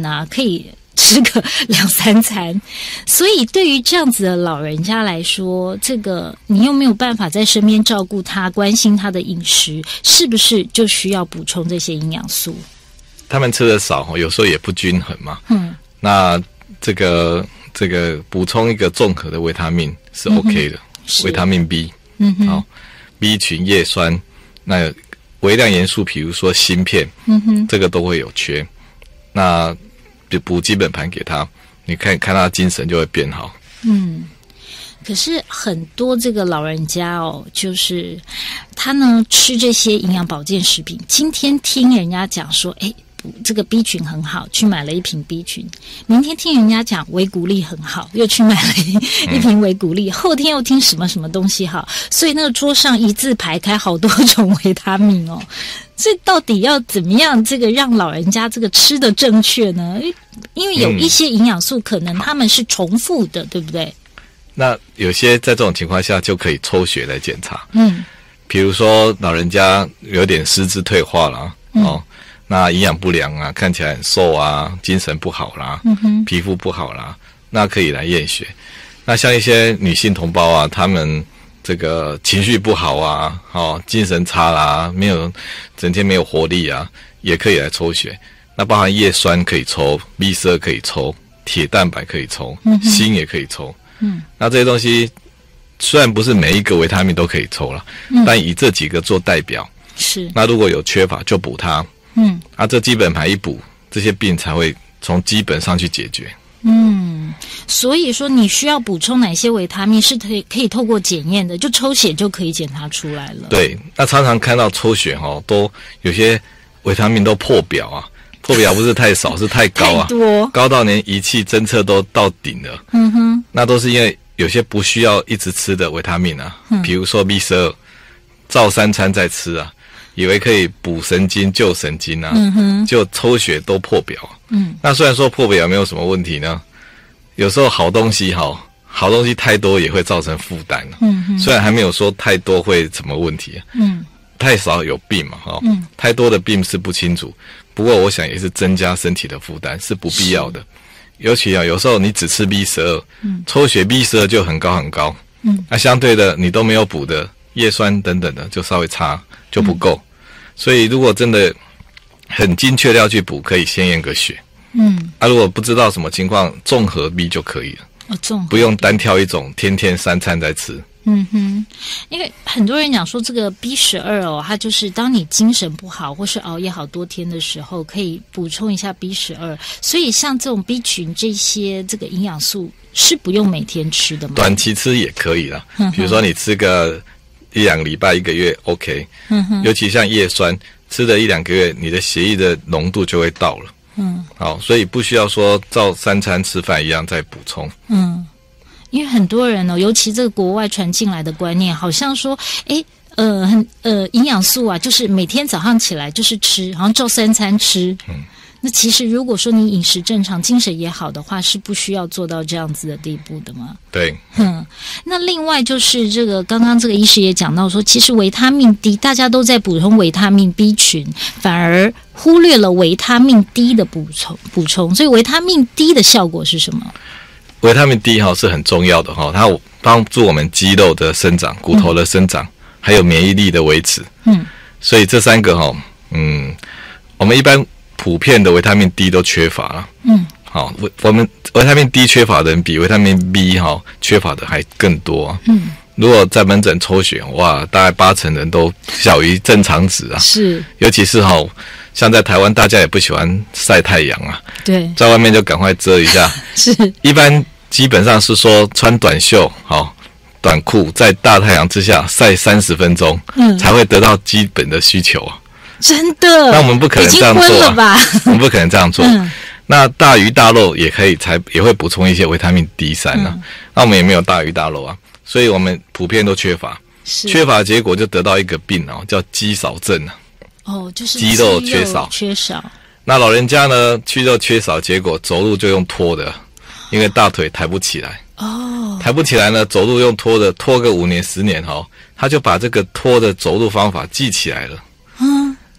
饭啊，可以吃个2-3餐。所以对于这样子的老人家来说，这个你又没有办法在身边照顾他，关心他的饮食，是不是就需要补充这些营养素？ 他们吃的少，有时候也不均衡嘛。那这个补充一个综合的维他命是 OK 的，维他命 B， 好 ，B 群、叶酸，那微量元素，比如说锌片，这个都会有缺。那就补基本盘给他，你看他精神就会变好。 可是很多这个老人家哦，就是他呢吃这些营养保健食品，今天听人家讲说，这个 B 群很好，去买了一瓶 B 群。明天听人家讲维骨力很好，又去买了一瓶维骨力。后天又听什么什么东西好，所以那个桌上一字排开好多种维他命哦。这到底要怎么样这个让老人家这个吃的正确呢？因为有一些营养素可能他们是重复的，对不对？ 那有些在这种情况下就可以抽血来检查。比如说老人家有点失智退化了，那营养不良啊，看起来很瘦啊，精神不好啦，皮肤不好啦，那可以来验血。那像一些女性同胞啊，她们这个情绪不好啊，精神差啦，整天没有活力啊，也可以来抽血。那包含叶酸可以抽， B12 可以抽，铁蛋白可以抽，锌也可以抽。那这些东西虽然不是每一个维他命都可以抽了，但以这几个做代表。 是。 那如果有缺乏就补它。这基本盘一补，这些病才会从基本上去解决。 所以说你需要补充哪些维他命是可以透过检验的，就抽血就可以检查出来了。 对，那常常看到抽血都有些维他命都破表啊，破表不是太少是太高啊， 太多， 高到连仪器侦测都到顶了。那都是因为有些不需要一直吃的维他命啊，比如说 B12， 照3餐在吃啊，以为可以补神经救神经啊，就抽血都破表。那虽然说破表没有什么问题呢，有时候好东西太多也会造成负担。虽然还没有说太多会什么问题，太少有病嘛，太多的病是不清楚。不过我想也是增加身体的负担，是不必要的。尤其有时候你只吃 B12，抽血 B12 就很高很高，那相对的你都没有补的叶酸等等的就稍微差，就不够。所以如果真的很精确的要去补，可以先验个血。如果不知道什么情况，综合 B 就可以了。不用单挑一种，天天3餐在吃。 因为很多人讲说这个 B12它就是当你精神不好或是熬夜好多天的时候，可以补充一下 B12。所以像这种 B 群这些这个营养素是不用每天吃的吗？短期吃也可以啦，比如说你吃个1-2个礼拜1个月 OK。尤其像叶酸，吃了1-2个月，你的血液的浓度就会到了。好，所以不需要说照3餐吃饭一样再补充。因为很多人尤其这个国外传进来的观念，好像说，营养素啊，就是每天早上起来就是吃，好像照3餐吃。那其实如果说你饮食正常，精神也好的话，是不需要做到这样子的地步的吗？ 对。 那另外就是这个刚刚这个医师也讲到说，其实维他命 D 大家都在补充维他命 B 群，反而忽略了维他命 D 的补充。所以维他命 D 的效果是什么？ 维他命 D 是很重要的，它帮助我们肌肉的生长、骨头的生长，还有免疫力的维持。所以这3个我们一般普遍的维他命 D 都缺乏了。我们维他命 D 缺乏的人比维他命 B 缺乏的还更多。如果在门诊抽血，哇，大概80%人都小于正常值啊。是，尤其是像在台湾，大家也不喜欢晒太阳啊。对，在外面就赶快遮一下。是，一般基本上是说穿短袖、短裤，在大太阳之下晒30分钟，才会得到基本的需求啊。真的？那我们不可能这样做啊。已经昏了吧？我们不可能这样做。那大鱼大肉也可以也会补充一些维他命 D3啊。那我们也没有大鱼大肉啊，所以我们普遍都缺乏。缺乏的结果就得到一个病叫肌少症啊。就是肌肉缺少。那老人家呢，肌肉缺少，结果走路就用拖的，因为大腿抬不起来。抬不起来呢，走路用拖的，拖个5年10年他就把这个拖的走路方法记起来了。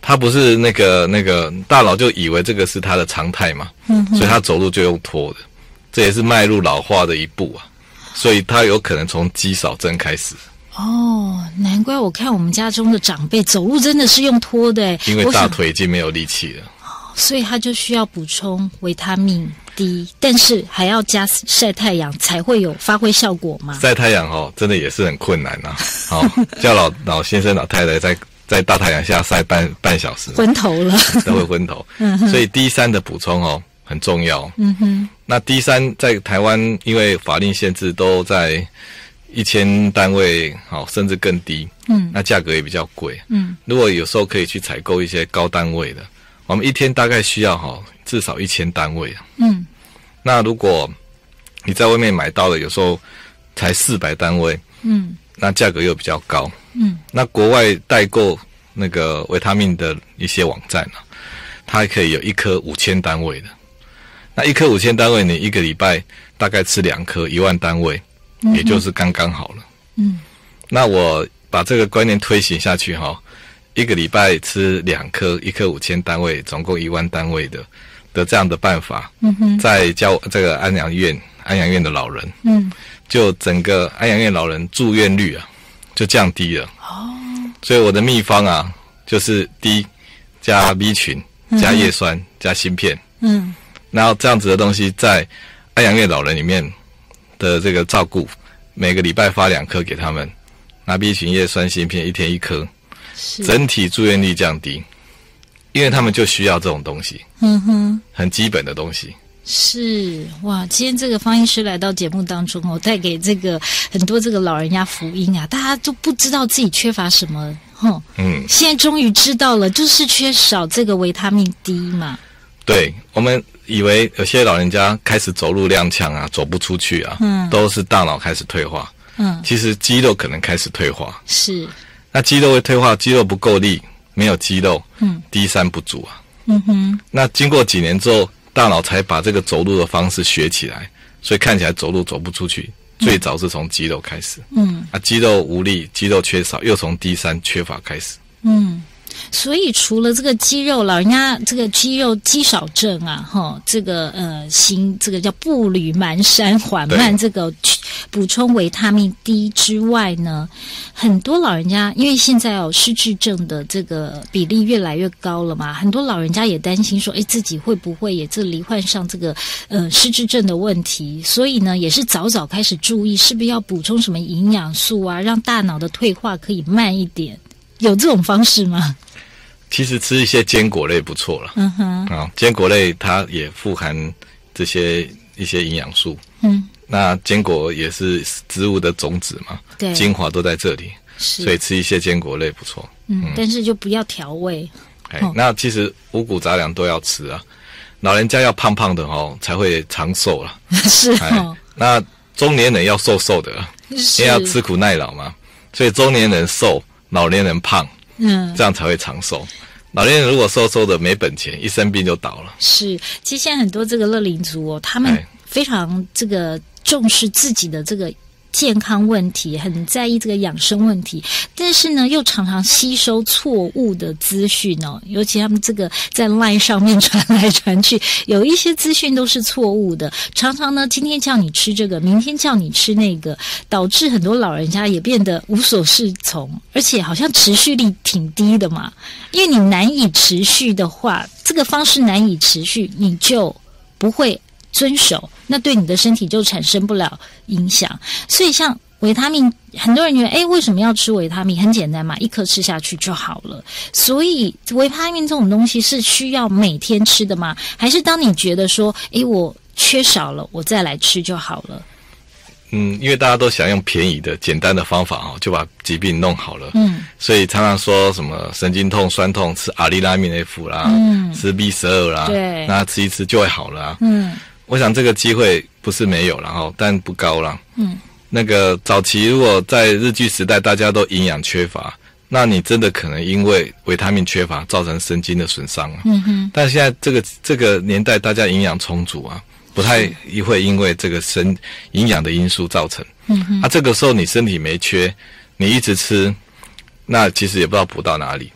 他不是那个大脑就以为这个是他的常态嘛，所以他走路就用拖的，这也是迈入老化的一步啊，所以他有可能从肌少症开始。 哦，难怪我看我们家中的长辈走路真的是用拖的， 因为大腿已经没有力气了， 所以他就需要补充维他命 D， 但是还要加晒太阳才会有发挥效果嘛。 晒太阳真的也是很困难啊，叫老先生老太太在大太阳下晒半小时， 昏头了， 都会昏头。所以 D3 的补充很重要。那 D3 在台湾因为法令限制都在1000单位，甚至更低。那价格也比较贵。如果有时候可以去采购一些高单位的，我们一天大概需要至少1000单位。那如果你在外面买到的，有时候才400单位。那价格又比较高。那国外代购那个维他命的一些网站它还可以有1颗5000单位的。那1颗5000单位，你一个礼拜大概吃2颗10000单位，也就是刚刚好了。那我把这个观念推行下去一个礼拜吃2颗，1颗5000单位，总共10000单位的这样的办法，在教这个安养院的老人，就整个安养院老人住院率就降低了。所以我的秘方就是 D 加 B 群加叶酸加锌片。然后这样子的东西在安养院老人里面的这个照顾，每个礼拜发2颗给他们，拿 B 群叶酸锌片1天1颗，整体住院率降低，因为他们就需要这种东西。很基本的东西。 是哇，今天这个方医师来到节目当中带给这个很多这个老人家福音大家都不知道自己缺乏什么现在终于知道了，就是缺少这个维他命 D 嘛。对， 我们以为有些老人家开始走路踉跄走不出去都是大脑开始退化。其实肌肉可能开始退化。是，那肌肉会退化，肌肉不够力，没有肌肉，D3不足那经过几年之后，大脑才把这个走路的方式学起来，所以看起来走路走不出去，最早是从肌肉开始。肌肉无力，肌肉缺少，又从 D3 缺乏开始。 所以除了这个肌肉，老人家这个肌肉肌少症这个这个叫步履蹒跚缓慢，这个补充维他命 D 之外呢，很多老人家因为现在失智症的这个比例越来越高了嘛，很多老人家也担心说自己会不会也罹患上这个失智症的问题，所以呢也是早早开始注意是不是要补充什么营养素让大脑的退化可以慢一点，有这种方式吗？ 其实吃一些坚果类不错了。坚果类它也富含一些营养素。那坚果也是植物的种子嘛，对，精华都在这里，所以吃一些坚果类不错。 但是就不要调味。 那其实五谷杂粮都要吃老人家要胖胖的才会长寿了。是那中年人要瘦瘦的，因为要吃苦耐劳嘛，所以中年人瘦，老年人胖。这样才会长寿。老年人如果瘦瘦的没本钱，一生病就倒了。是，其实现在很多这个乐龄族他们非常这个重视自己的这个健康问题，很在意这个养生问题，但是呢又常常吸收错误的资讯尤其他们这个在 LINE 上面传来传去，有一些资讯都是错误的，常常呢今天叫你吃这个，明天叫你吃那个，导致很多老人家也变得无所适从，而且好像持续力挺低的嘛，因为你难以持续的话，这个方式难以持续，你就不会遵守，那对你的身体就产生不了影响。所以像维他命，很多人觉得为什么要吃维他命？很简单嘛，1颗吃下去就好了。所以维他命这种东西是需要每天吃的吗？还是当你觉得说我缺少了，我再来吃就好了？因为大家都想用便宜的简单的方法就把疾病弄好了。所以常常说什么神经痛酸痛吃阿利拉命 F 啦，吃 B12 啦，对，那吃一吃就会好了我想这个机会不是没有了但不高了。那个早期如果在日据时代大家都营养缺乏，那你真的可能因为维他命缺乏造成神经的损伤但现在这个年代大家营养充足不太会因为这个营养的因素造成。这个时候你身体没缺，你一直吃，那其实也不知道补到哪里。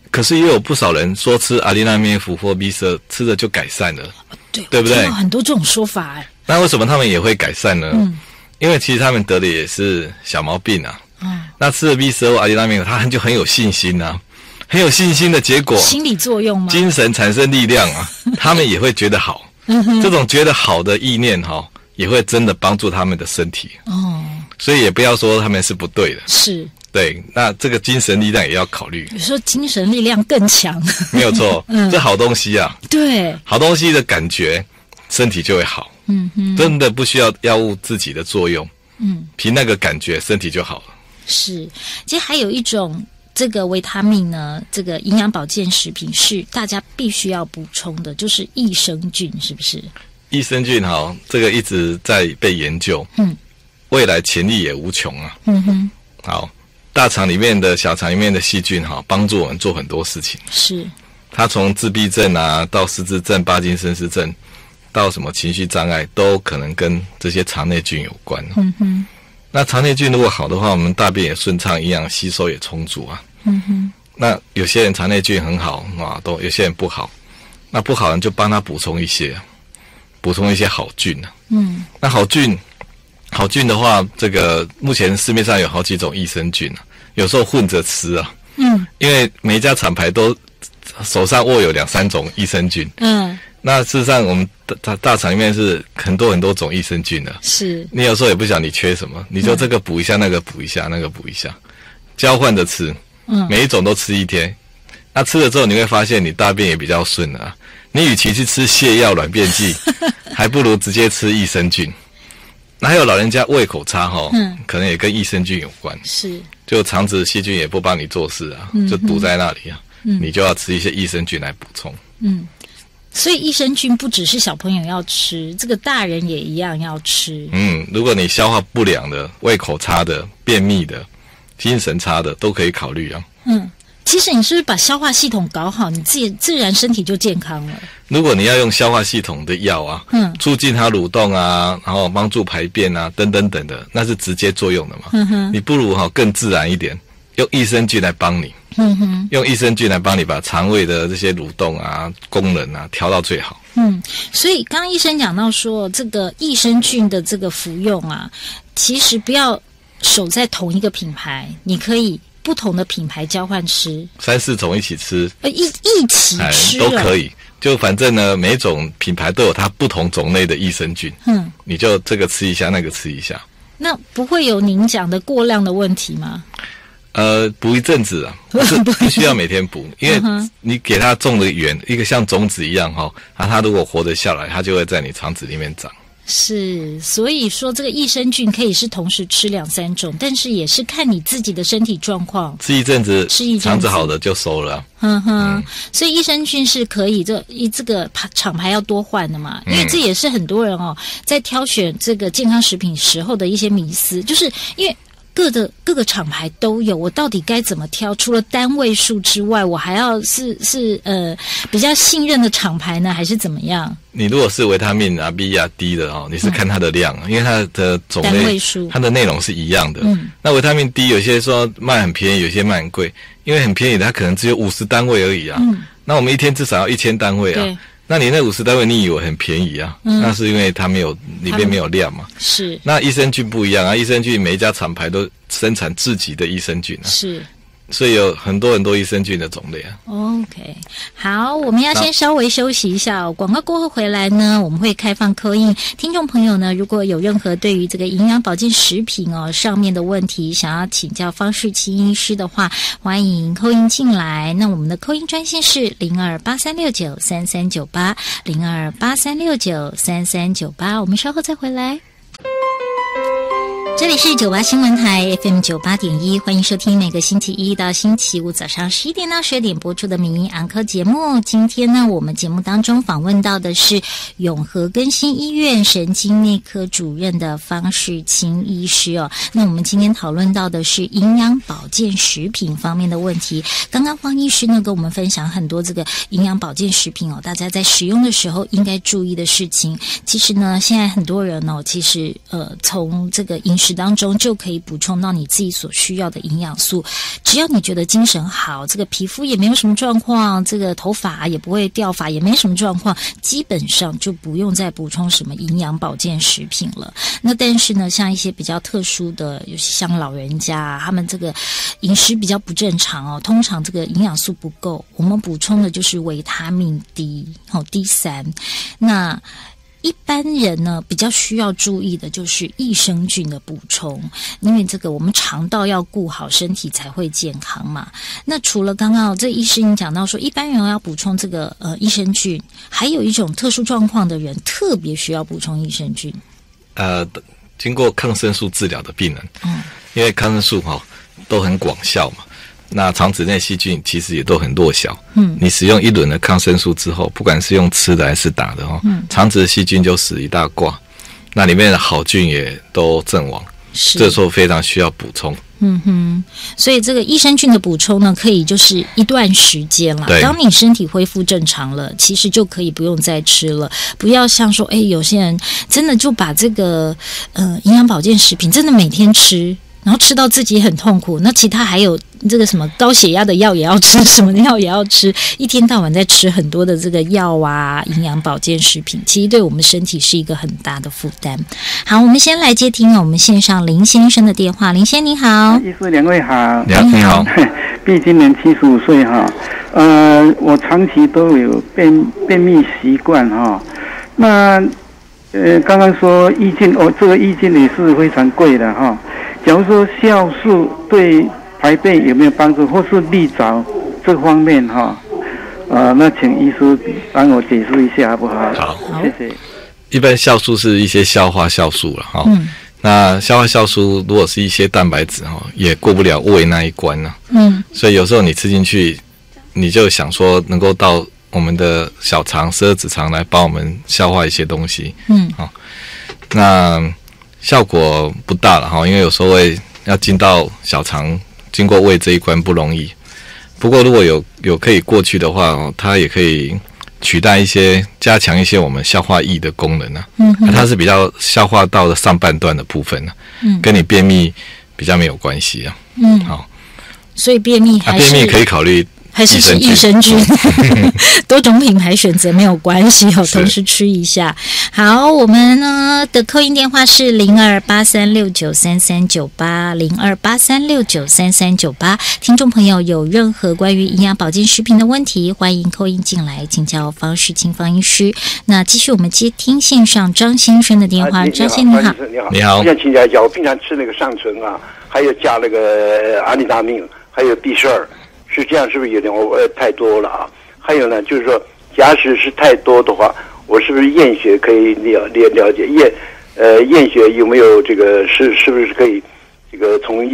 可是也有不少人说吃阿利那面氟或 B12吃了就改善了，对不对？ 有很多这种说法哎。 那为什么他们也会改善呢？因为其实他们得的也是小毛病啊。那吃了 B12或阿利那面，他就很有信心啊，很有信心的结果， 心理作用吗？ 精神产生力量啊，他们也会觉得好。这种觉得好的意念也会真的帮助他们的身体。所以也不要说他们是不对的。是。对，那这个精神力量也要考虑。 有时候精神力量更强。 没有错，这好东西啊。对，好东西的感觉，身体就会好。真的不需要药物自己的作用。凭那个感觉，身体就好了。是，其实还有一种这个维他命呢，这个营养保健食品是大家必须要补充的，就是益生菌，是不是？益生菌这个一直在被研究。未来潜力也无穷啊。好。大肠里面的小肠里面的细菌帮助我们做很多事情。是，它从自闭症啊到失智症、帕金森氏症，到什么情绪障碍，都可能跟这些肠内菌有关。那肠内菌如果好的话，我们大便也顺畅，营养吸收也充足啊。那有些人肠内菌很好啊，有些人不好，那不好人就帮他补充一些好菌啊。那好菌的话，这个目前市面上有好几种益生菌啊，有时候混着吃啊。因为每一家厂牌都手上握有2-3种益生菌。那事实上我们大肠里面是很多种益生菌的。是。你有时候也不晓得你缺什么，你就这个补一下，那个补一下，那个补一下，交换着吃。每一种都吃一天。那吃了之后你会发现你大便也比较顺了啊。你与其去吃泻药软便剂，还不如直接吃益生菌。那还有老人家胃口差可能也跟益生菌有关。是，就肠子细菌也不帮你做事啊，就堵在那里啊。你就要吃一些益生菌来补充。所以益生菌不只是小朋友要吃，这个大人也一样要吃。如果你消化不良的、胃口差的、便秘的、精神差的，都可以考虑啊。其实你是不是把消化系统搞好，你自然身体就健康了？如果你要用消化系统的药啊，促进它蠕动啊，然后帮助排便啊，等等等的，那是直接作用的嘛。你不如更自然一点，用益生菌来帮你。用益生菌来帮你把肠胃的这些蠕动啊、功能啊调到最好。所以刚刚医生讲到说，这个益生菌的这个服用啊，其实不要守在同一个品牌，你可以不同的品牌交换吃，3-4种一起吃，一起吃都可以。就反正呢，每种品牌都有它不同种类的益生菌。你就这个吃一下，那个吃一下。那不会有您讲的过量的问题吗？补一阵子啊，不需要每天补，因为你给它种的源，一个像种子一样它如果活得下来，它就会在你肠子里面长。是，所以说这个益生菌可以是同时吃2-3种，但是也是看你自己的身体状况。吃一阵子，肠子好的就收了。所以益生菌是可以这个厂牌要多换的嘛，因为这也是很多人在挑选这个健康食品时候的一些迷思，就是因为各个厂牌都有，我到底该怎么挑？除了单位数之外，我还要是比较信任的厂牌呢，还是怎么样？你如果是维他命啊 B 啊 D 的你是看它的量，因为它的种类单位数，它的内容是一样的。那维他命 D 有些说卖很便宜，有些卖很贵，因为很便宜的它可能只有50单位而已啊。那我们一天至少要1000单位啊。那你那50单位你以为很便宜啊？那是因为它没有里面没有量嘛。是。那益生菌不一样啊，益生菌每一家厂牌都生产自己的益生菌啊。是。所以有很多益生菌的种类啊。OK， 好，我们要先稍微休息一下广告过后回来呢，我们会开放call in，听众朋友呢，如果有任何对于这个营养保健食品上面的问题，想要请教方世清医师的话，欢迎call in进来。那我们的call in专线是0283693398，0283693398，我们稍后再回来。这里是98新闻台 FM 98.1，欢迎收听每个星期一到星期五早上11点到12点播出的名医安科节目。今天呢，我们节目当中访问到的是永和更新医院神经内科主任的方世清医师那我们今天讨论到的是营养保健食品方面的问题。刚刚方医师呢跟我们分享很多这个营养保健食品大家在使用的时候应该注意的事情。其实呢，现在很多人其实从这个饮食食当中就可以补充到你自己所需要的营养素。只要你觉得精神好，这个皮肤也没有什么状况，这个头发也不会掉发，也没什么状况，基本上就不用再补充什么营养保健食品了。那但是呢，像一些比较特殊的，尤其像老人家啊，他们这个饮食比较不正常哦，通常这个营养素不够，我们补充的就是维他命 D3。那一般人呢比较需要注意的就是益生菌的补充，因为这个我们肠道要顾好，身体才会健康嘛。那除了刚刚这医师你讲到说一般人要补充这个益生菌，还有一种特殊状况的人特别需要补充益生菌。 经过抗生素治疗的病人，因为抗生素都很广效嘛，那肠子内细菌其实也都很弱小。你使用一轮的抗生素之后，不管是用吃的还是打的肠子的细菌就死一大挂，那里面的好菌也都阵亡，这时候非常需要补充。 所以这个益生菌的补充呢，可以就是一段时间了。当你身体恢复正常了，其实就可以不用再吃了。不要像说，有些人真的就把这个营养保健食品真的每天吃，然后吃到自己很痛苦。那其他还有这个什么高血压的药也要吃，什么药也要吃，一天到晚在吃很多的这个药啊，营养保健食品，其实对我们身体是一个很大的负担。好，我们先来接听我们线上林先生的电话。林先生你好。 医师两位好。 你好。 毕今年75岁哈，我长期都有便秘习惯哈。那刚刚说意见这个意见也是非常贵的哈。假如说酵素对排便有没有帮助，或是利藻这方面哈？那请医师帮我解释一下好不好？ 好， 谢谢。 一般酵素是一些消化酵素了哈。那消化酵素如果是一些蛋白质也过不了胃那一关呢。所以有时候你吃进去，你就想说能够到我们的小肠、十二指肠来帮我们消化一些东西。那效果不大了哈，因为有时候要进到小肠，经过胃这一关不容易。不过如果有可以过去的话，它也可以取代加强一些我们消化液的功能啊。它是比较消化道的上半段的部分啊，跟你便秘比较没有关系啊。好， 所以便秘还是可以考虑。 还是吃益生菌，多种品牌选择没有关系同时吃一下。好，我们呢的扣音电话是0283693398，0283693398。听众朋友有任何关于营养保健食品的问题，欢迎扣音进来请教方世清方医师。那继续我们接听线上张先生的电话。张先生你好。 你好。我想请教一下，我平常吃那个上醇啊，还有加那个阿利达命，还有 B12。是这样，是不是有点太多了啊？还有呢，就是说，假使是太多的话，我是不是验血可以了解验血有没有这个是不是可以这个从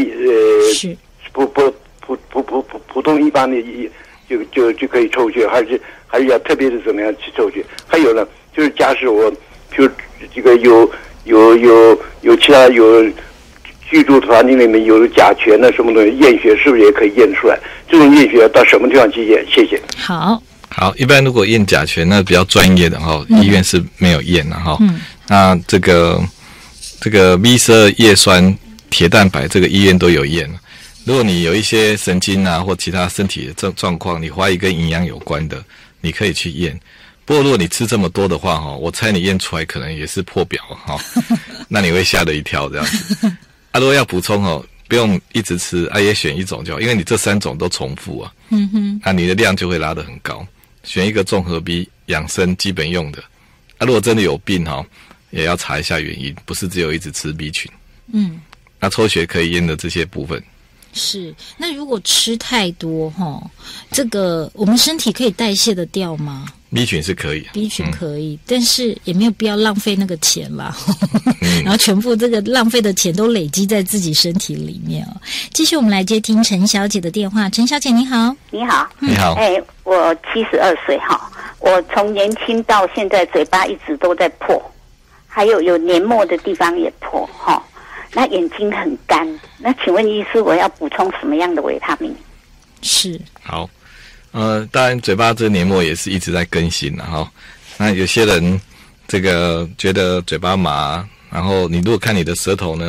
普通一般的就可以抽血，还是要特别的怎么样去抽血？还有呢，就是假使我比如这个有其他有。居住环境里面有甲醛的什么东西，验血是不是也可以验出来？这种验血要到什么地方去验？谢谢。 好， 一般如果验甲醛，那比较专业的医院是没有验的哈。那这个 B12 叶酸铁蛋白，这个医院都有验。如果你有一些神经啊或其他身体的状况，你怀疑跟营养有关的，你可以去验。不过如果你吃这么多的话我猜你验出来可能也是破表那你会吓了一跳这样子。如果要补充不用一直吃也选一种就好，因为你这3种都重复啊。那你的量就会拉得很高。选一个综合 B 养生基本用的。如果真的有病也要查一下原因，不是只有一直吃 B 群。那抽血可以验的这些部分。 是，那如果吃太多这个我们身体可以代谢得掉吗 ？B 群是可以 ，B 群可以，但是也没有必要浪费那个钱啦。然后全部这个浪费的钱都累积在自己身体里面继续我们来接听陈小姐的电话。陈小姐你好。 你好。 你好。 我72岁我从年轻到现在嘴巴一直都在破，还有黏膜的地方也破那眼睛很干，那请问医师我要补充什么样的维他命？ 是。 好。当然嘴巴这黏膜也是一直在更新那有些人这个觉得嘴巴麻，然后你如果看你的舌头呢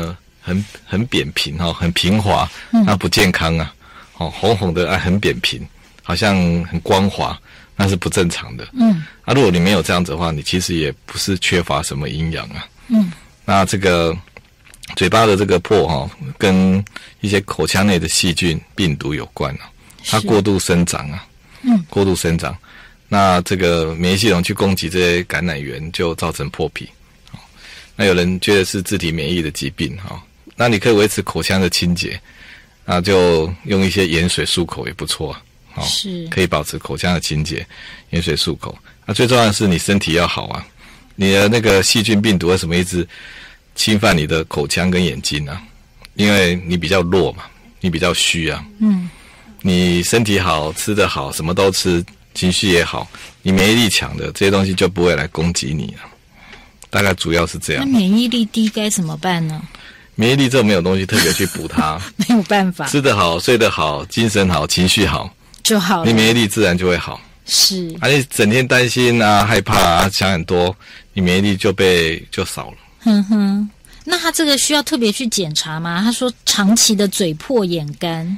很扁平很平滑，那不健康啊。红红的很扁平，好像很光滑，那是不正常的。如果你没有这样子的话，你其实也不是缺乏什么营养啊。那这个嘴巴的这个破跟一些口腔内的细菌、病毒有关啊，它过度生长啊。过度生长，那这个免疫系统去攻击这些感染源，就造成破皮。那有人觉得是自体免疫的疾病那你可以维持口腔的清洁，那就用一些盐水漱口也不错是可以保持口腔的清洁，盐水漱口。那最重要的是你身体要好啊，你的那个细菌病毒为什么一直侵犯你的口腔跟眼睛啊？因为你比较弱嘛，你比较虚啊。你身体好，吃得好，什么都吃，情绪也好，你免疫力强的，这些东西就不会来攻击你了。大概主要是这样。 那免疫力低该怎么办呢？ 免疫力这没有东西特别去补它， 没有办法。 吃得好，睡得好，精神好，情绪好就好了， 你免疫力自然就会好。 是你整天担心害怕想很多，你免疫力就少了。 那他这个需要特别去检查吗？他说长期的嘴破眼干。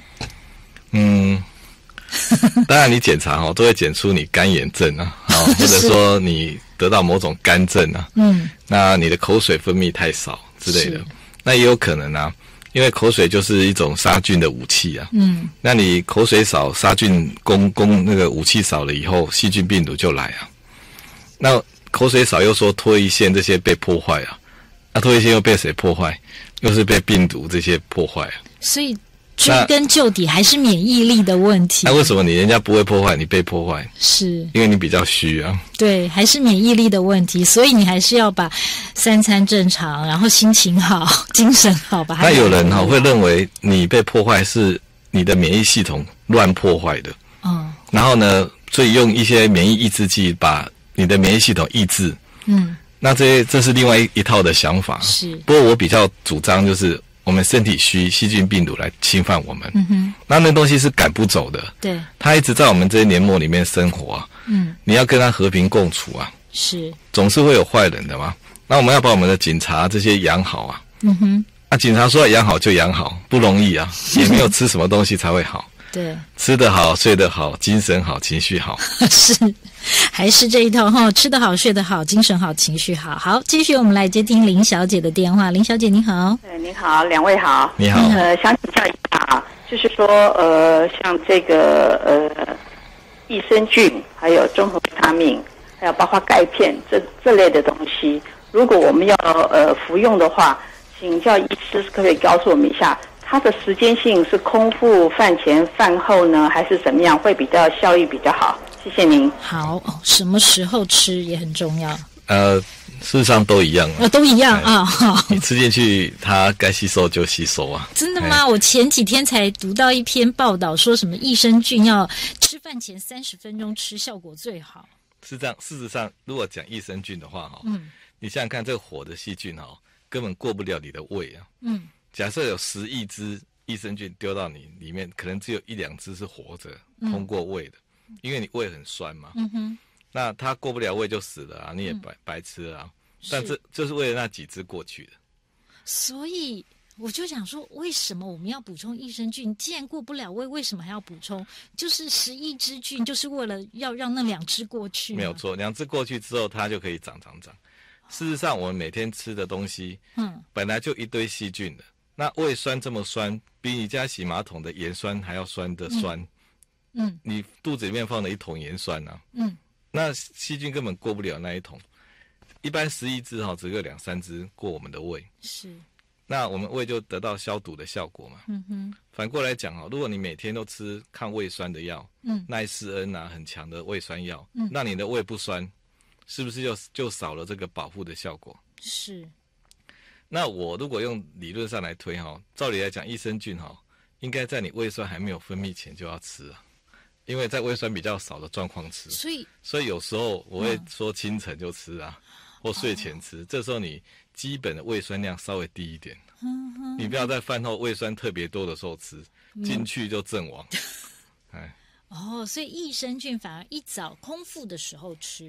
当然你检查都会检出你干眼症或者说你得到某种干症那你的口水分泌太少之类的，那也有可能因为口水就是一种杀菌的武器那你口水少，杀菌那个武器少了以后，细菌病毒就来那口水少又说唾液腺这些被破坏那唾液腺又被谁破坏？又是被病毒这些破坏所以追根究底还是免疫力的问题。 那为什么人家不会破坏，你被破坏？ 是因为你比较虚对，还是免疫力的问题，所以你还是要把3餐正常，然后心情好，精神好吧。 那有人会认为你被破坏是你的免疫系统乱破坏的然后呢，所以用一些免疫抑制剂把你的免疫系统抑制那这是另外一套的想法。 是， 不过我比较主张就是我们身体虚，细菌病毒来侵犯我们那东西是赶不走的。 对， 它一直在我们这些黏膜里面生活你要跟它和平共处是， 总是会有坏人的嘛。那我们要把我们的警察这些养好警察说要养好就养好，不容易也没有吃什么东西才会好对， 吃得好，睡得好，精神好，情绪好是，还是这一套吃得好，睡得好，精神好，情绪好。好，继续我们来接听林小姐的电话。林小姐你好。 你好，两位好。 你好。 想请教一下就是说像这个益生菌，还有综合维他命，还有包括钙片这类的东西，如果我们要服用的话，请教医师可不可以告诉我们一下，它的时间性是空腹、饭前、饭后呢，还是怎么样会比较效益比较好？谢谢您。 好什么时候吃也很重要。 事实上都一样都一样好， 你吃进去它该吸收就吸收真的吗？我前几天才读到一篇报道，说什么益生菌要吃饭前30分钟吃效果最好。 是这样，事实上如果讲益生菌的话你想想看，这个活的细菌根本过不了你的胃假设有10亿只益生菌丢到你里面，可能只有1-2只是活着通过胃的因为你胃很酸嘛那它过不了胃就死了你也白吃了但这就是为了那几只过去的。 所以我就想说，为什么我们要补充益生菌？既然过不了胃，为什么还要补充？就是10亿只菌，就是为了要让那2只过去。 没有错，2只过去之后，它就可以长。事实上，我们每天吃的东西，本来就一堆细菌的。那胃酸这么酸，比你家洗马桶的盐酸还要酸的酸。你肚子里面放了1桶盐酸那细菌根本过不了那1桶。一般11亿只只有2-3只过我们的胃。 是。 那我们胃就得到消毒的效果嘛。反过来讲如果你每天都吃抗胃酸的药，奈斯恩很强的胃酸药，让你的胃不酸，是不是就少了这个保护的效果？ 是。 那我如果用理论上来推照理来讲，益生菌应该在你胃酸还没有分泌前就要吃因为在胃酸比较少的状况吃，所以有时候我会说清晨就吃或睡前吃，这时候你基本的胃酸量稍微低一点，你不要在饭后胃酸特别多的时候吃，进去就阵亡。 所以益生菌反而一早空腹的时候吃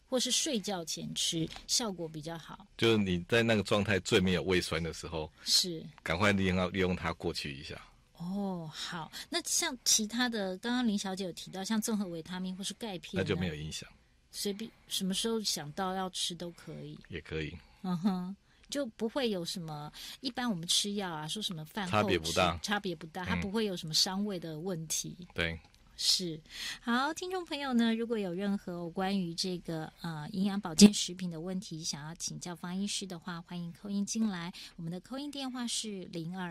或是睡觉前吃，效果比较好。 就是你在那个状态最没有胃酸的时候， 是赶快利用它过去一下。 哦，好。那像其他的，刚刚林小姐有提到，像综合维他命或是钙片， 那就没有影响， 随便什么时候想到要吃都可以， 也可以。 嗯哼。就不会有什么，一般我们吃药啊，说什么饭后差别不大， 差别不大，它不会有什么伤胃的问题。 对。 是，好，听众朋友呢，如果有任何关于这个营养保健食品的问题，想要请教方医师的话，欢迎扣音进来。我们的扣音电话是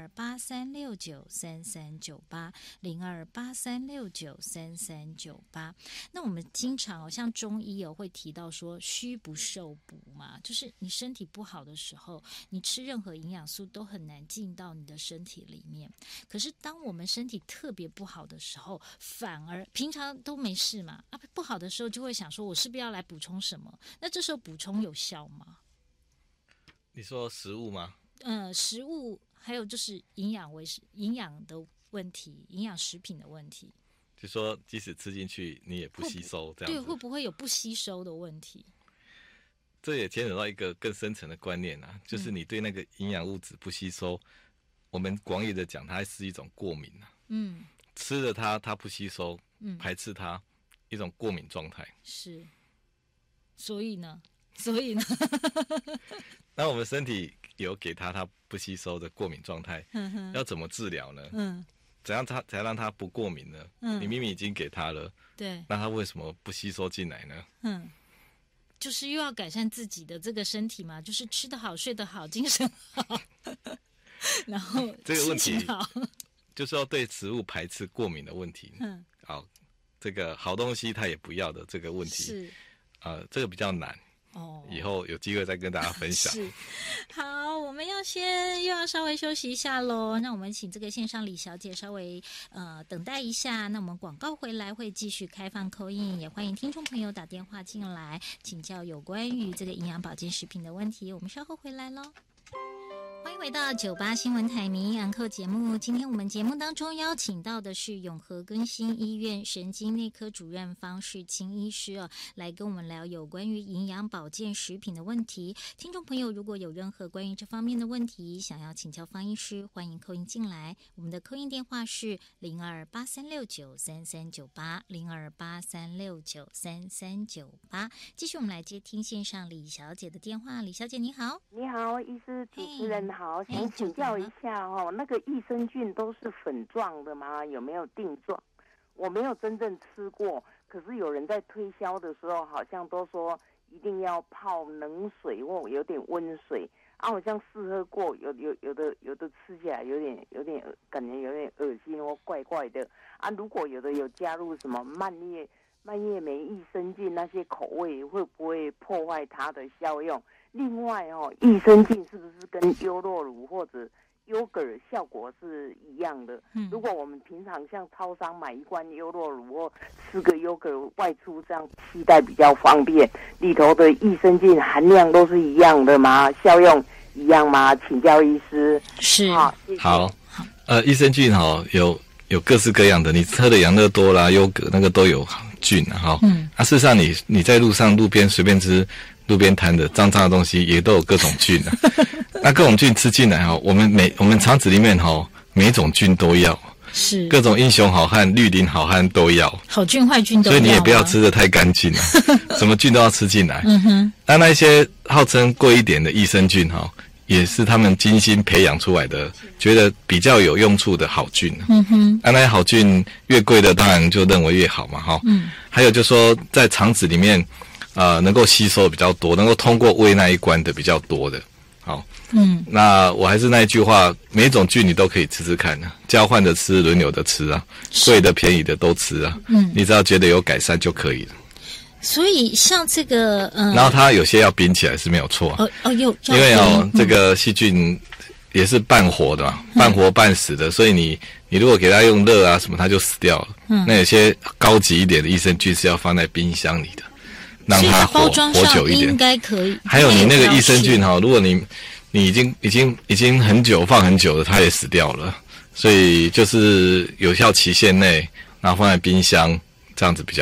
0283693398，0283693398。那我们经常像中医会提到说虚不受补嘛，就是你身体不好的时候，你吃任何营养素都很难进到你的身体里面。可是当我们身体特别不好的时候，反而平常都没事嘛，不好的时候就会想说，我是不是要来补充什么？那这时候补充有效吗？ 你说食物吗？ 食物还有就是营养的问题，营养食品的问题。 就说即使吃进去，你也不吸收，这样子。 对，会不会有不吸收的问题？ 这也牵扯到一个更深层的观念啊，就是你对那个营养物质不吸收，我们广义的讲，它是一种过敏啊。吃了它不吸收，排斥它，一种过敏状态。 是，所以呢， 那我们身体有给它不吸收的过敏状态，要怎么治疗呢？怎样才让它不过敏呢？你明明已经给它了， 对， 那它为什么不吸收进来呢？ 就是又要改善自己的这个身体嘛，就是吃得好、睡得好、精神好，然后这个问题心情好。 就是要对食物排斥过敏的问题。好，这个好东西它也不要的这个问题是， 这个比较难。以后有机会再跟大家分享。 是，好，我们又要稍微休息一下咯。那我们请这个线上李小姐稍微等待一下。那我们广告回来会继续开放call in，也欢迎听众朋友打电话进来请教有关于这个营养保健食品的问题。我们稍后回来咯。欢迎回到98新闻台名医安扣节目。今天我们节目当中邀请到的是永和更新医院神经内科主任方世清医师来跟我们聊有关于营养保健食品的问题。听众朋友如果有任何关于这方面的问题想要请教方医师，欢迎扣音进来。我们的扣音电话是0283693398，0283693398。继续我们来接听线上李小姐的电话。李小姐你好。 你好，医师主持人好，想请教一下那个益生菌都是粉状的吗？有没有定状？我没有真正吃过，可是有人在推销的时候好像都说一定要泡冷水或有点温水好像试喝过，有的吃起来有点感觉有点恶心或怪怪的如果有的有加入什么蔓越莓益生菌那些口味，会不会破坏它的效用？另外益生菌是不是跟优酪乳或者yogurt效果是一样的？如果我们平常像超商买一罐优酪乳或吃个yogurt外出这样携带比较方便，里头的益生菌含量都是一样的吗？效用一样吗？请教医师。 是， 谢谢。 好，益生菌有各式各样的，你喝的养乐多啦、优格那个都有菌事实上你在路边随便吃路边摊的脏脏的东西也都有各种菌那各种菌吃进来我们肠子里面每种菌都要， 是各种英雄好汉、绿林好汉都要， 好菌坏菌都要， 所以你也不要吃得太干净什么菌都要吃进来。那一些号称贵一点的益生菌也是他们精心培养出来的，觉得比较有用处的好菌。那些好菌越贵的当然就认为越好嘛还有就是说在肠子里面能够吸收比较多，能够通过胃那一关的比较多的。好，那我还是那一句话，每一种菌你都可以吃吃看交换着吃，轮流的吃贵的便宜的都吃你只要觉得有改善就可以了。 所以像这个然后它有些要冰起来是没有错因为这个细菌也是半活的嘛，半活半死的，所以你如果给它用热什么它就死掉了那有些高级一点的益生菌是要放在冰箱里的，让它活久一点， 应该可以。 还有你那个益生菌如果你已经很久放很久了，它也死掉了，所以就是有效期限内然后放在冰箱，这样子比较好。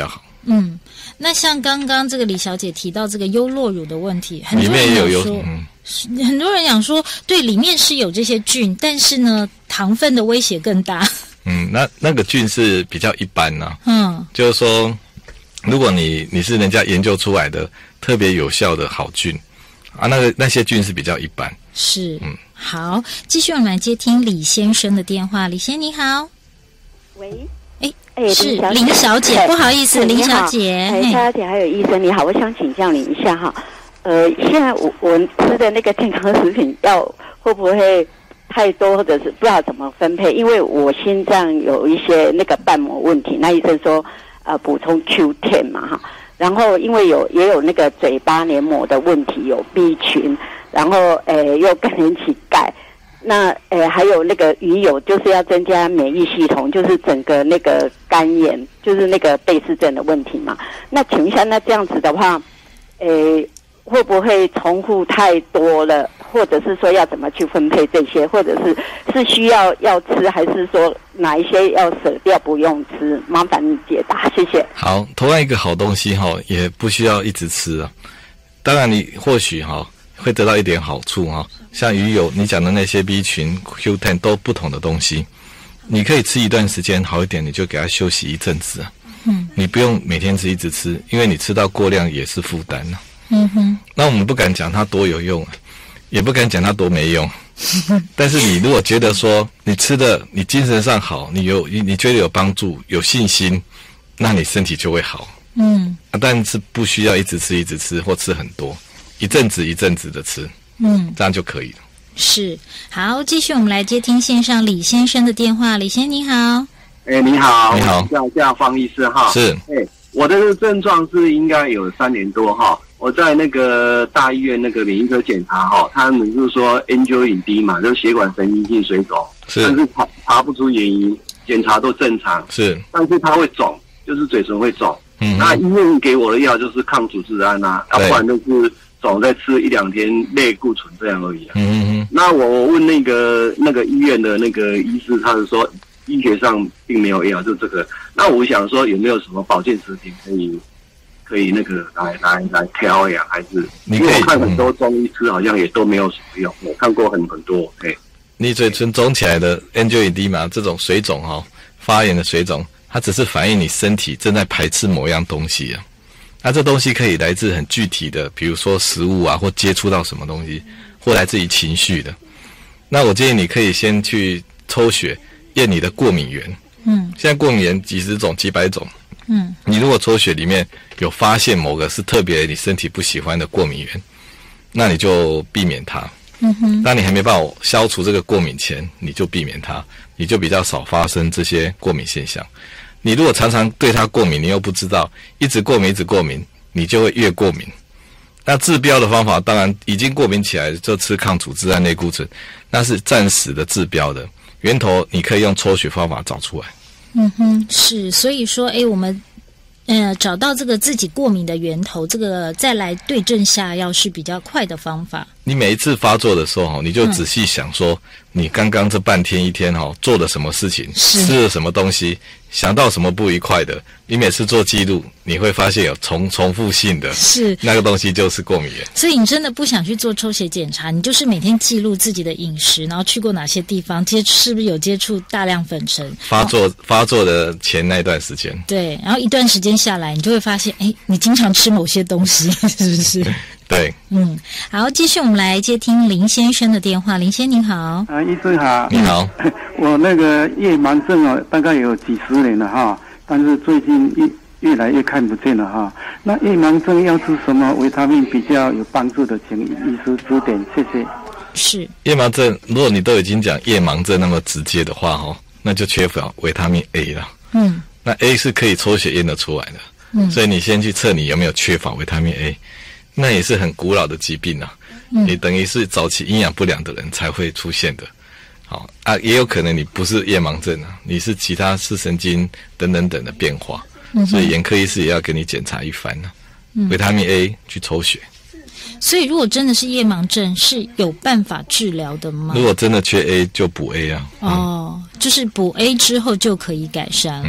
那像刚刚这个李小姐提到这个优酪乳的问题，很多里面也有很多人讲说，对，里面是有这些菌，但是呢，糖分的威胁更大。 那个菌是比较一般呐。就是说，如果你是人家研究出来的特别有效的好菌啊，那些菌是比较一般。 是，好，继续我们来接听李先生的电话。李先你好， 喂， 是林小姐，不好意思，林小姐， 林小姐还有医生你好，我想请教你一下哈，现在我吃的那个健康食品药会不会太多，或者是不知道怎么分配？因为我心脏有一些那个瓣膜问题，那医生说补充 Q10 嘛哈，然后因为也有那个嘴巴黏膜的问题，有 B 群，然后又更年期钙。那还有那个鱼油，就是要增加免疫系统，就是整个那个肝炎，就是那个贝氏症的问题嘛。那请问一下，那这样子的话，会不会重复太多了？或者是说要怎么去分配这些？或者是需要吃，还是说哪一些要舍掉不用吃？麻烦你解答，谢谢。 好，同样一个好东西也不需要一直吃啊。当然，你或许会得到一点好处像鱼油你讲的那些 B 群 Q10 都不同的东西，你可以吃一段时间好一点，你就给它休息一阵子你不用每天吃一直吃，因为你吃到过量也是负担那我们不敢讲它多有用也不敢讲它多没用但是你如果觉得说你吃的你精神上好，你觉得有帮助有信心，那你身体就会好但是不需要一直吃或吃很多，一阵子的吃这样就可以了。 是，好，继续我们来接听线上李先生的电话。李先生你好。 你好， 你好， 叫方医师哈。 是， 我的症状是应该有3年多哈。我在那个大医院那个免疫科检查哈，他们就是说 angioedema 嘛，就是血管神经性水肿， 是， 但是查不出原因，检查都正常， 是， 但是它会肿，就是嘴唇会肿。那医院给我的药就是抗组织胺要不然就是总在吃1-2天类固醇这样而已那我问那个医院的那个医师，他是说医学上并没有药，就这个。那我想说有没有什么保健食品可以那个来挑呀？还是因为我看很多中医吃好像也都没有什么用，我看过很多。 你嘴唇肿起来的 angioedema 这种水肿发炎的水肿，它只是反映你身体正在排斥某样东西那这东西可以来自很具体的，比如说食物或接触到什么东西，或来自于情绪的。那我建议你可以先去抽血验你的过敏源现在过敏源几十种几百种你如果抽血里面有发现某个是特别你身体不喜欢的过敏源，那你就避免它当你还没办法消除这个过敏前，你就避免它，你就比较少发生这些过敏现象。你如果常常对它过敏，你又不知道，一直过敏，你就会越过敏。那治标的方法，当然已经过敏起来就吃抗组织胺类固醇，那是暂时的治标的，源头你可以用抽血方法找出来。 是，所以说我们找到这个自己过敏的源头，这个再来对症下药是比较快的方法。 你每一次发作的时候你就仔细想说你刚刚这半天一天做了什么事情，吃了什么东西，想到什么不愉快的，你每次做记录，你会发现有重复性的， 是那个东西就是过敏源。 所以你真的不想去做抽血检查，你就是每天记录自己的饮食，然后去过哪些地方，是不是有接触大量粉尘。 发作的前那段时间， 对，然后一段时间下来，你就会发现，你经常吃某些东西，是不是？ 对， 好，继续我们来接听林先生的电话。林先您好。 医生好。 你好。 我那个夜盲症大概有几十年了但是最近越来越看不见了那夜盲症要吃什么维他命比较有帮助的，请医师指点，谢谢。 是。 夜盲症，如果你都已经讲夜盲症那么直接的话那就缺乏维他命 A 了。那 A 是可以抽血验得出来的。所以你先去测你有没有缺乏维他命 A。那也是很古老的疾病你等于是早期营养不良的人才会出现的。也有可能你不是夜盲症你是其他视神经等的变化，所以眼科医师也要给你检查一番维他命 A 去抽血。 所以如果真的是夜盲症是有办法治疗的吗？ 如果真的缺 A 就补 A 就是补 A 之后就可以改善了。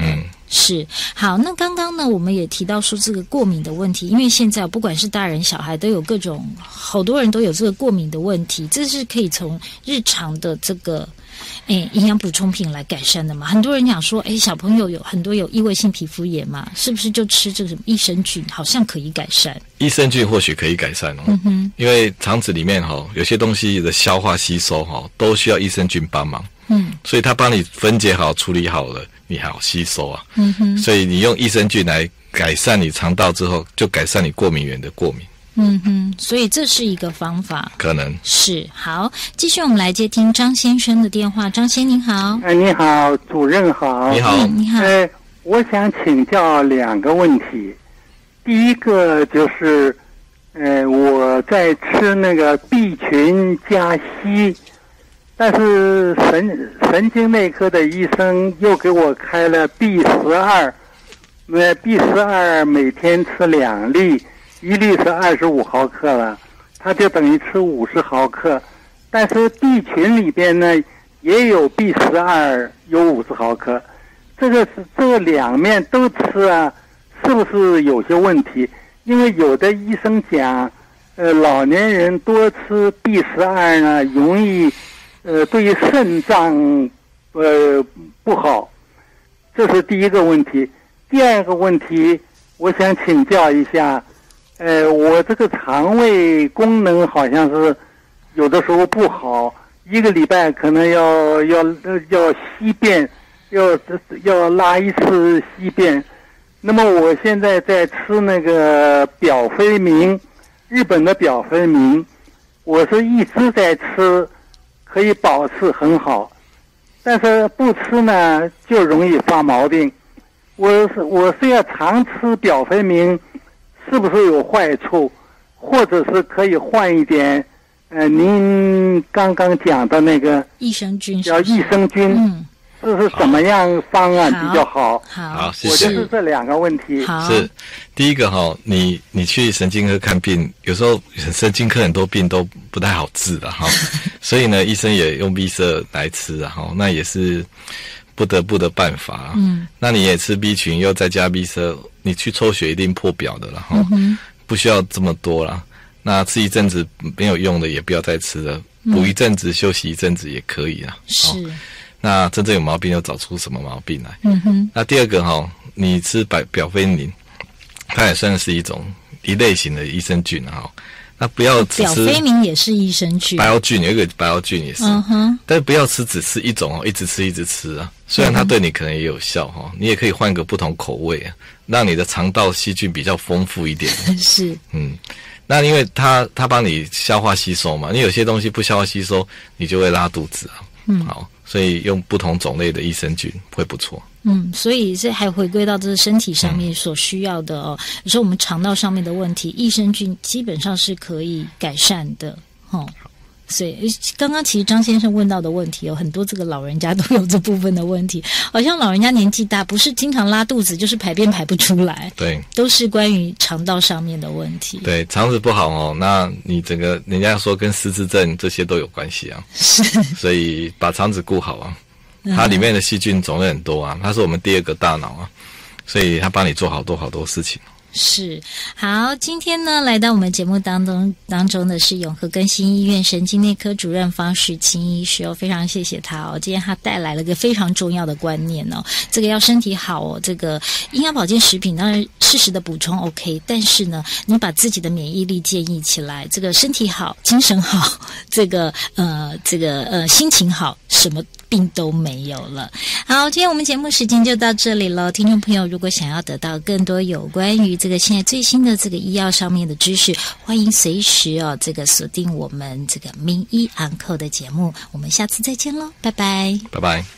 是，好，那刚刚呢，我们也提到说这个过敏的问题，因为现在不管是大人小孩都有各种，好多人都有这个过敏的问题，这是可以从日常的这个营养补充品来改善的嘛。很多人讲说，小朋友有很多有异位性皮肤炎嘛，是不是就吃这个什么益生菌，好像可以改善？益生菌或许可以改善因为肠子里面有些东西的消化吸收都需要益生菌帮忙。所以它帮你分解好、处理好了，你好吸收啊。所以你用益生菌来改善你肠道之后，就改善你过敏源的过敏。 所以这是一个方法， 可能是。好，继续我们来接听张先生的电话。张先您好。 你好，主任好。 你好， 你好。 我想请教2个问题。第一个就是，我在吃那个 B 群加硒。但是神经内科的医生又给我开了 B12， B12 每天吃2粒，1粒是25毫克了，它就等于吃50毫克。但是 B 群里边呢也有 B12， 有50毫克，这个两面都吃啊，是不是有些问题？因为有的医生讲，老年人多吃 B12 呢，容易对于肾脏不好，这是第一个问题。第二个问题，我想请教一下，我这个肠胃功能好像是有的时候不好，1个礼拜可能要稀便，要拉1次稀便。那么我现在在吃那个表飞明，日本的表飞明，我是一直在吃，可以保持很好，但是不吃呢就容易发毛病。我是要常吃表飞明，是不是有坏处？或者是可以换一点您刚刚讲的那个益生菌， 叫益生菌，这是什么样方案比较好？ 好，谢谢。 我就是这2个问题。 是第一个你去神经科看病，有时候神经科很多病都不太好治的所以呢，医生也用 B12 来吃那也是不得不的办法。那你也吃 B 群，又再加 B12， 你去抽血一定破表的了不需要这么多啦。那吃一阵子没有用的也不要再吃了，补一阵子休息一阵子也可以啦。 是。 那真正有毛病又找出什么毛病来。那第二个你吃表飞宁，它也算是一类型的益生菌那不要只吃表飞明也是益生菌， 白药菌有一个白药菌也是，但是不要只吃一种一直吃啊。虽然它对你可能也有效你也可以换个不同口味让你的肠道细菌比较丰富一点。 是， 那因为它帮你消化吸收嘛，你有些东西不消化吸收，你就会拉肚子好，所以用不同种类的益生菌会不错。 所以这还回归到这个身体上面所需要的有时候我们肠道上面的问题，益生菌基本上是可以改善的所以刚刚其实张先生问到的问题有很多，这个老人家都有这部分的问题，好像老人家年纪大，不是经常拉肚子，就是排便排不出来， 对， 都是关于肠道上面的问题。 对，肠子不好那你整个人家说跟失智症这些都有关系是， 所以把肠子顾好它里面的细菌种类很多它是我们第2个大脑所以它帮你做好多事情。 是，好，今天呢来到我们节目当中的是永和更新医院神经内科主任方时清医师非常谢谢他今天他带来了个非常重要的观念这个要身体好这个营养保健食品当然适时的补充 OK， 但是呢你把自己的免疫力建立起来，这个身体好，精神好，这个心情好，什么病都没有了。好，今天我们节目时间就到这里了。听众朋友如果想要得到更多有关于这个现在最新的这个医药上面的知识，欢迎随时这个锁定我们这个名医安扣的节目。我们下次再见咯，拜拜。 拜拜。